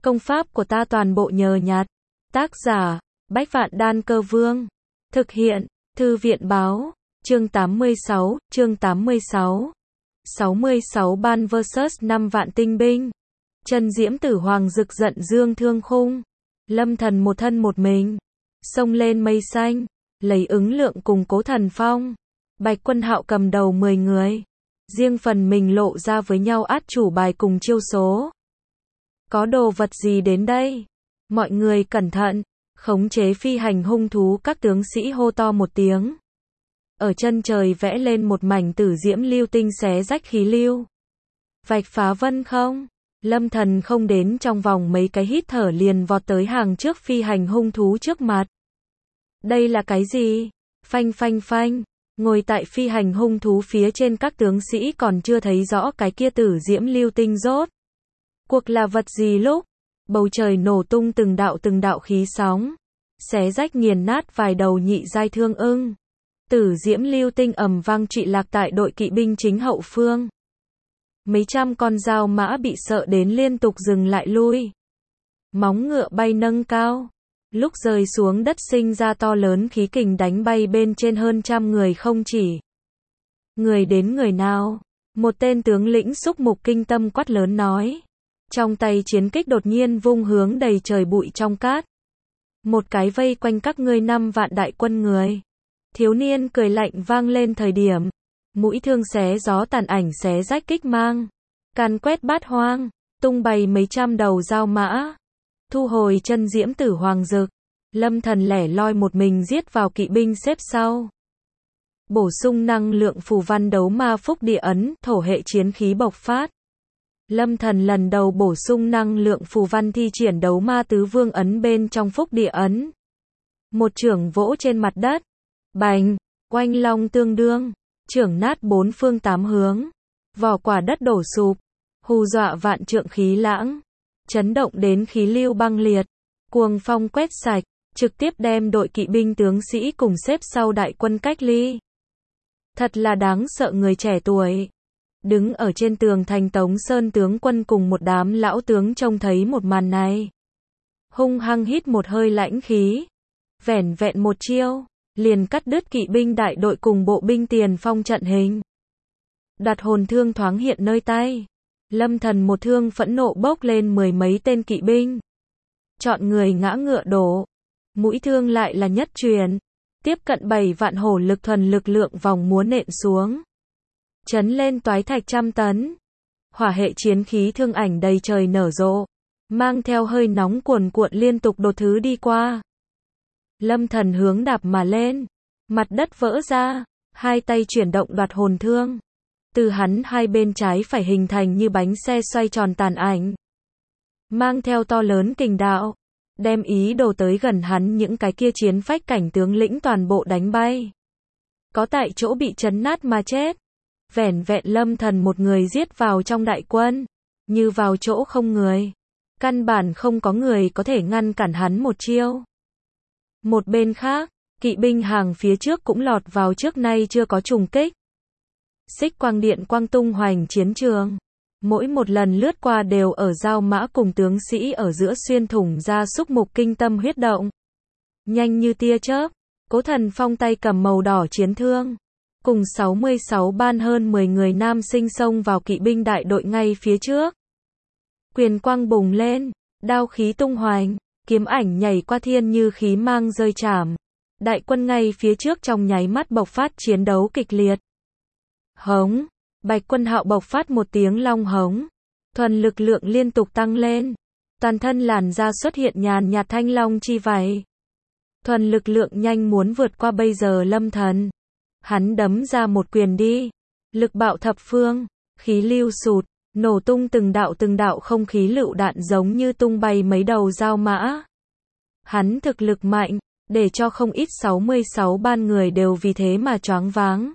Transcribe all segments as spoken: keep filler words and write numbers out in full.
Công pháp của ta toàn bộ nhờ nhặt. Tác giả, Bách Vạn Đan Cơ Vương. Thực hiện, Thư viện Báo. Chương tám mươi sáu, chương tám mươi sáu. sáu mươi sáu ban versus năm vạn tinh binh. Chân Diễm Tử Hoàng rực giận dương thương khung. Lâm Thần một thân một mình. Xông lên mây xanh. Lấy ứng lượng cùng Cố Thần Phong. Bạch Quân Hạo cầm đầu mười người. Riêng phần mình lộ ra với nhau át chủ bài cùng chiêu số. Có đồ vật gì đến đây? Mọi người cẩn thận. Khống chế phi hành hung thú, các tướng sĩ hô to một tiếng. Ở chân trời vẽ lên một mảnh tử diễm lưu tinh xé rách khí lưu. Vạch phá vân không? Lâm Thần không đến trong vòng mấy cái hít thở liền vọt tới hàng trước phi hành hung thú trước mặt. Đây là cái gì? Phanh phanh phanh. Ngồi tại phi hành hung thú phía trên các tướng sĩ còn chưa thấy rõ cái kia tử diễm lưu tinh rốt. Cuộc là vật gì lúc? Bầu trời nổ tung từng đạo từng đạo khí sóng. Xé rách nghiền nát vài đầu nhị giai thương ưng. Tử diễm lưu tinh ầm vang trụy lạc tại đội kỵ binh chính hậu phương. Mấy trăm con dao mã bị sợ đến liên tục dừng lại lui. Móng ngựa bay nâng cao. Lúc rơi xuống đất sinh ra to lớn khí kình đánh bay bên trên hơn trăm người không chỉ. Người đến người nào? Một tên tướng lĩnh xúc mục kinh tâm quát lớn nói. Trong tay chiến kích đột nhiên vung hướng đầy trời bụi trong cát. Một cái vây quanh các ngươi năm vạn đại quân người. Thiếu niên cười lạnh vang lên thời điểm. Mũi thương xé gió tàn ảnh xé rách kích mang. Càn quét bát hoang. Tung bày mấy trăm đầu dao mã. Thu hồi chân diễm tử hoàng dực. Lâm Thần lẻ loi một mình giết vào kỵ binh xếp sau. Bổ sung năng lượng phù văn đấu ma phúc địa ấn, thổ hệ chiến khí bộc phát. Lâm Thần lần đầu bổ sung năng lượng phù văn thi triển đấu ma tứ vương ấn bên trong phúc địa ấn. Một chưởng vỗ trên mặt đất. Bành, oanh long tương đương. Chưởng nát bốn phương tám hướng. Vỏ quả đất đổ sụp. Hù dọa vạn trượng khí lãng. Chấn động đến khí lưu băng liệt. Cuồng phong quét sạch. Trực tiếp đem đội kỵ binh tướng sĩ cùng xếp sau đại quân cách ly. Thật là đáng sợ người trẻ tuổi. Đứng ở trên tường thành Tống Sơn tướng quân cùng một đám lão tướng trông thấy một màn này. Hung hăng hít một hơi lãnh khí. Vẻn vẹn một chiêu. Liền cắt đứt kỵ binh đại đội cùng bộ binh tiền phong trận hình. Đặt hồn thương thoáng hiện nơi tay. Lâm Thần một thương phẫn nộ bốc lên mười mấy tên kỵ binh. Chọn người ngã ngựa đổ. Mũi thương lại là nhất truyền. Tiếp cận bảy vạn hổ lực thuần lực lượng vòng múa nện xuống. Chấn lên toái thạch trăm tấn. Hỏa hệ chiến khí thương ảnh đầy trời nở rộ. Mang theo hơi nóng cuồn cuộn liên tục đột thứ đi qua. Lâm Thần hướng đạp mà lên. Mặt đất vỡ ra. Hai tay chuyển động đoạt hồn thương. Từ hắn hai bên trái phải hình thành như bánh xe xoay tròn tàn ảnh. Mang theo to lớn kình đạo. Đem ý đồ tới gần hắn những cái kia chiến phách cảnh tướng lĩnh toàn bộ đánh bay. Có tại chỗ bị chấn nát mà chết. Vẻn vẹn Lâm Thần một người giết vào trong đại quân. Như vào chỗ không người. Căn bản không có người có thể ngăn cản hắn một chiêu. Một bên khác, kỵ binh hàng phía trước cũng lọt vào trước nay chưa có trùng kích. Xích quang điện quang tung hoành chiến trường. Mỗi một lần lướt qua đều ở giao mã cùng tướng sĩ ở giữa xuyên thủng ra xúc mục kinh tâm huyết động. Nhanh như tia chớp, Cố Thần Phong tay cầm màu đỏ chiến thương. Cùng sáu mươi sáu ban hơn mười người nam sinh xông vào kỵ binh đại đội ngay phía trước. Quyền quang bùng lên, đao khí tung hoành, kiếm ảnh nhảy qua thiên như khí mang rơi chảm. Đại quân ngay phía trước trong nháy mắt bộc phát chiến đấu kịch liệt. Hống, Bạch Quân Hạo bộc phát một tiếng long hống. Thuần lực lượng liên tục tăng lên. Toàn thân làn da xuất hiện nhàn nhạt thanh long chi vảy. Thuần lực lượng nhanh muốn vượt qua bây giờ Lâm Thần. Hắn đấm ra một quyền đi. Lực bạo thập phương, khí lưu sụt, nổ tung từng đạo từng đạo không khí lựu đạn giống như tung bay mấy đầu dao mã. Hắn thực lực mạnh, để cho không ít sáu mươi sáu ban người đều vì thế mà choáng váng.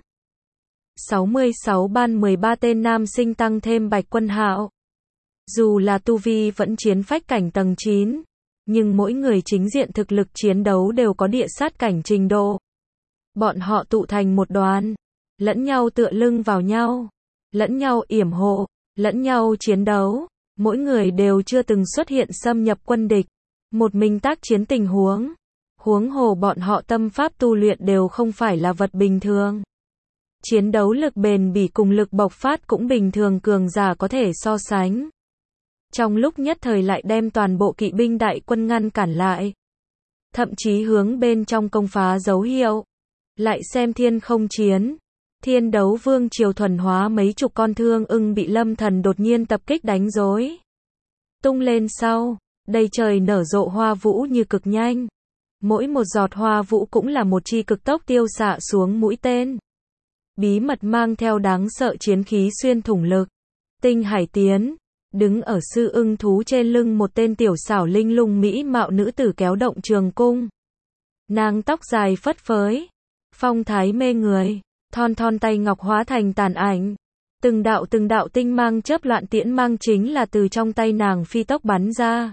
sáu mươi sáu ban mười ba tên nam sinh tăng thêm Bạch Quân Hạo. Dù là tu vi vẫn chiến phách cảnh tầng chín, nhưng mỗi người chính diện thực lực chiến đấu đều có địa sát cảnh trình độ. Bọn họ tụ thành một đoàn, lẫn nhau tựa lưng vào nhau, lẫn nhau yểm hộ, lẫn nhau chiến đấu. Mỗi người đều chưa từng xuất hiện xâm nhập quân địch, một mình tác chiến tình huống. Huống hồ bọn họ tâm pháp tu luyện đều không phải là vật bình thường. Chiến đấu lực bền bỉ cùng lực bộc phát cũng bình thường cường giả có thể so sánh. Trong lúc nhất thời lại đem toàn bộ kỵ binh đại quân ngăn cản lại. Thậm chí hướng bên trong công phá dấu hiệu. Lại xem thiên không chiến. Thiên đấu vương triều thuần hóa mấy chục con thương ưng bị lâm thần đột nhiên tập kích đánh rối. Tung lên sau, đầy trời nở rộ hoa vũ như cực nhanh. Mỗi một giọt hoa vũ cũng là một chi cực tốc tiêu xạ xuống mũi tên. Bí mật mang theo đáng sợ chiến khí xuyên thủng lực. Tinh Hải tiến, đứng ở sư ưng thú trên lưng một tên tiểu xảo linh lung mỹ mạo nữ tử kéo động trường cung. Nàng tóc dài phất phới, phong thái mê người, thon thon tay ngọc hóa thành tàn ảnh. Từng đạo từng đạo tinh mang chớp loạn tiễn mang chính là từ trong tay nàng phi tốc bắn ra.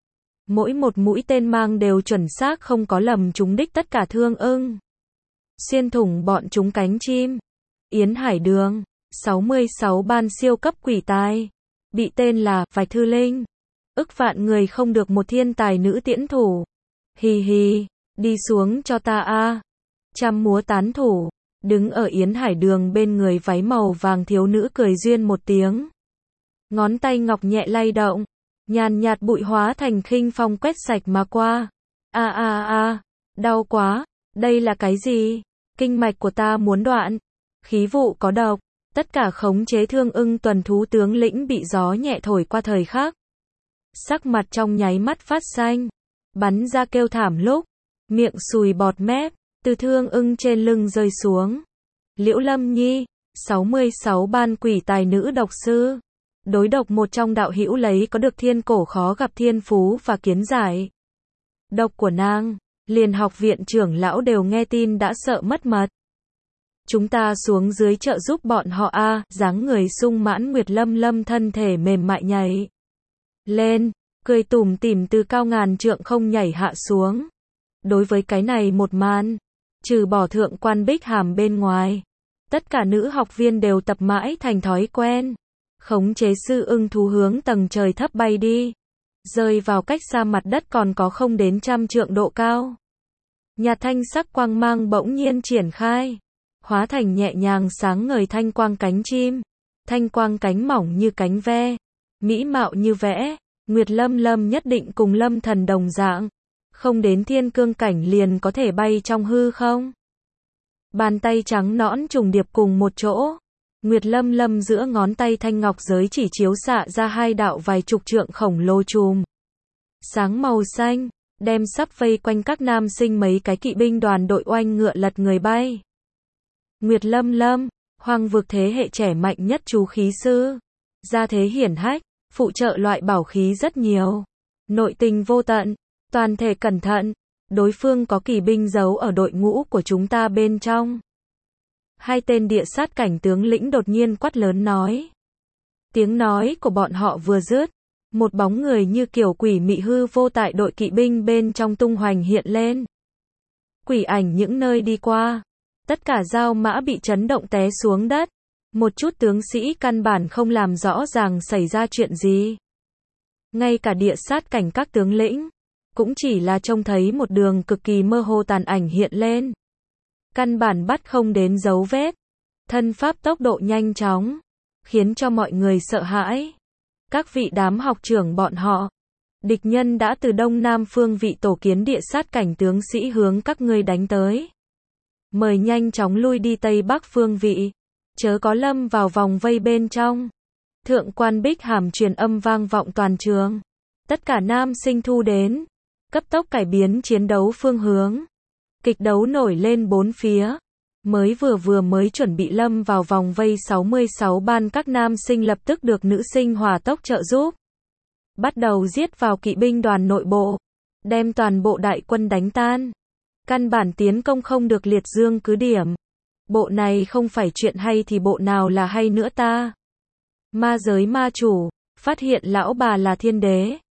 Mỗi một mũi tên mang đều chuẩn xác không có lầm trúng đích tất cả thương ưng. Xuyên thủng bọn chúng cánh chim. Yến Hải Đường, sáu mươi sáu ban siêu cấp quỷ tài. Bị tên là Vạch Thư Linh. Ức vạn người không được một thiên tài nữ tiễn thủ. Hì hì, đi xuống cho ta a. Trăm múa tán thủ. Đứng ở Yến Hải Đường bên người váy màu vàng thiếu nữ cười duyên một tiếng. Ngón tay ngọc nhẹ lay động. Nhàn nhạt bụi hóa thành khinh phong quét sạch mà qua. A a a, đau quá, đây là cái gì? Kinh mạch của ta muốn đoạn. Khí vụ có độc. Tất cả khống chế thương ưng tuần thú tướng lĩnh bị gió nhẹ thổi qua thời khắc. Sắc mặt trong nháy mắt phát xanh. Bắn ra kêu thảm lúc. Miệng sùi bọt mép. Từ thương ưng trên lưng rơi xuống. Liễu Lâm Nhi, sáu mươi sáu ban quỷ tài nữ độc sư. Đối độc một trong đạo hữu lấy có được thiên cổ khó gặp thiên phú và kiến giải. Độc của nàng, liền học viện trưởng lão đều nghe tin đã sợ mất mật. Chúng ta xuống dưới trợ giúp bọn họ a, dáng người sung mãn Nguyệt Lâm Lâm thân thể mềm mại nhảy lên, cười tủm tỉm từ cao ngàn trượng không nhảy hạ xuống. Đối với cái này một màn, trừ bỏ thượng quan Bích Hàm bên ngoài, tất cả nữ học viên đều tập mãi thành thói quen. Khống chế sư ưng thú hướng tầng trời thấp bay đi, rơi vào cách xa mặt đất còn có không đến trăm trượng độ cao. Nhạt thanh sắc quang mang bỗng nhiên triển khai, hóa thành nhẹ nhàng sáng ngời thanh quang cánh chim. Thanh quang cánh mỏng như cánh ve, mỹ mạo như vẽ. Nguyệt Lâm Lâm nhất định cùng Lâm Thần đồng dạng, không đến thiên cương cảnh liền có thể bay trong hư không. Bàn tay trắng nõn trùng điệp cùng một chỗ. Nguyệt Lâm Lâm giữa ngón tay thanh ngọc giới chỉ chiếu xạ ra hai đạo vài chục trượng khổng lồ chùm sáng màu xanh, đem sắp vây quanh các nam sinh mấy cái kỵ binh đoàn đội oanh ngựa lật người bay. Nguyệt Lâm Lâm, hoang vực thế hệ trẻ mạnh nhất chú khí sư, gia thế hiển hách, phụ trợ loại bảo khí rất nhiều, nội tình vô tận, toàn thể cẩn thận, đối phương có kỳ binh giấu ở đội ngũ của chúng ta bên trong. Hai tên địa sát cảnh tướng lĩnh đột nhiên quát lớn nói. Tiếng nói của bọn họ vừa dứt, một bóng người như kiểu quỷ mị hư vô tại đội kỵ binh bên trong tung hoành hiện lên. Quỷ ảnh những nơi đi qua, tất cả giao mã bị chấn động té xuống đất. Một chút tướng sĩ căn bản không làm rõ ràng xảy ra chuyện gì. Ngay cả địa sát cảnh các tướng lĩnh, cũng chỉ là trông thấy một đường cực kỳ mơ hồ tàn ảnh hiện lên. Căn bản bắt không đến dấu vết. Thân pháp tốc độ nhanh chóng, khiến cho mọi người sợ hãi. Các vị đám học trưởng bọn họ, địch nhân đã từ đông nam phương vị tổ kiến địa sát cảnh tướng sĩ hướng các ngươi đánh tới. Mời nhanh chóng lui đi tây bắc phương vị, chớ có lâm vào vòng vây bên trong. Thượng quan Bích Hàm truyền âm vang vọng toàn trường. Tất cả nam sinh thu đến, cấp tốc cải biến chiến đấu phương hướng. Kịch đấu nổi lên bốn phía. Mới vừa vừa mới chuẩn bị lâm vào vòng vây sáu mươi sáu ban các nam sinh lập tức được nữ sinh hỏa tốc trợ giúp. Bắt đầu giết vào kỵ binh đoàn nội bộ, đem toàn bộ đại quân đánh tan. Căn bản tiến công không được liệt dương cứ điểm. Bộ này không phải chuyện hay thì bộ nào là hay nữa ta. Ma giới ma chủ, phát hiện lão bà là thiên đế.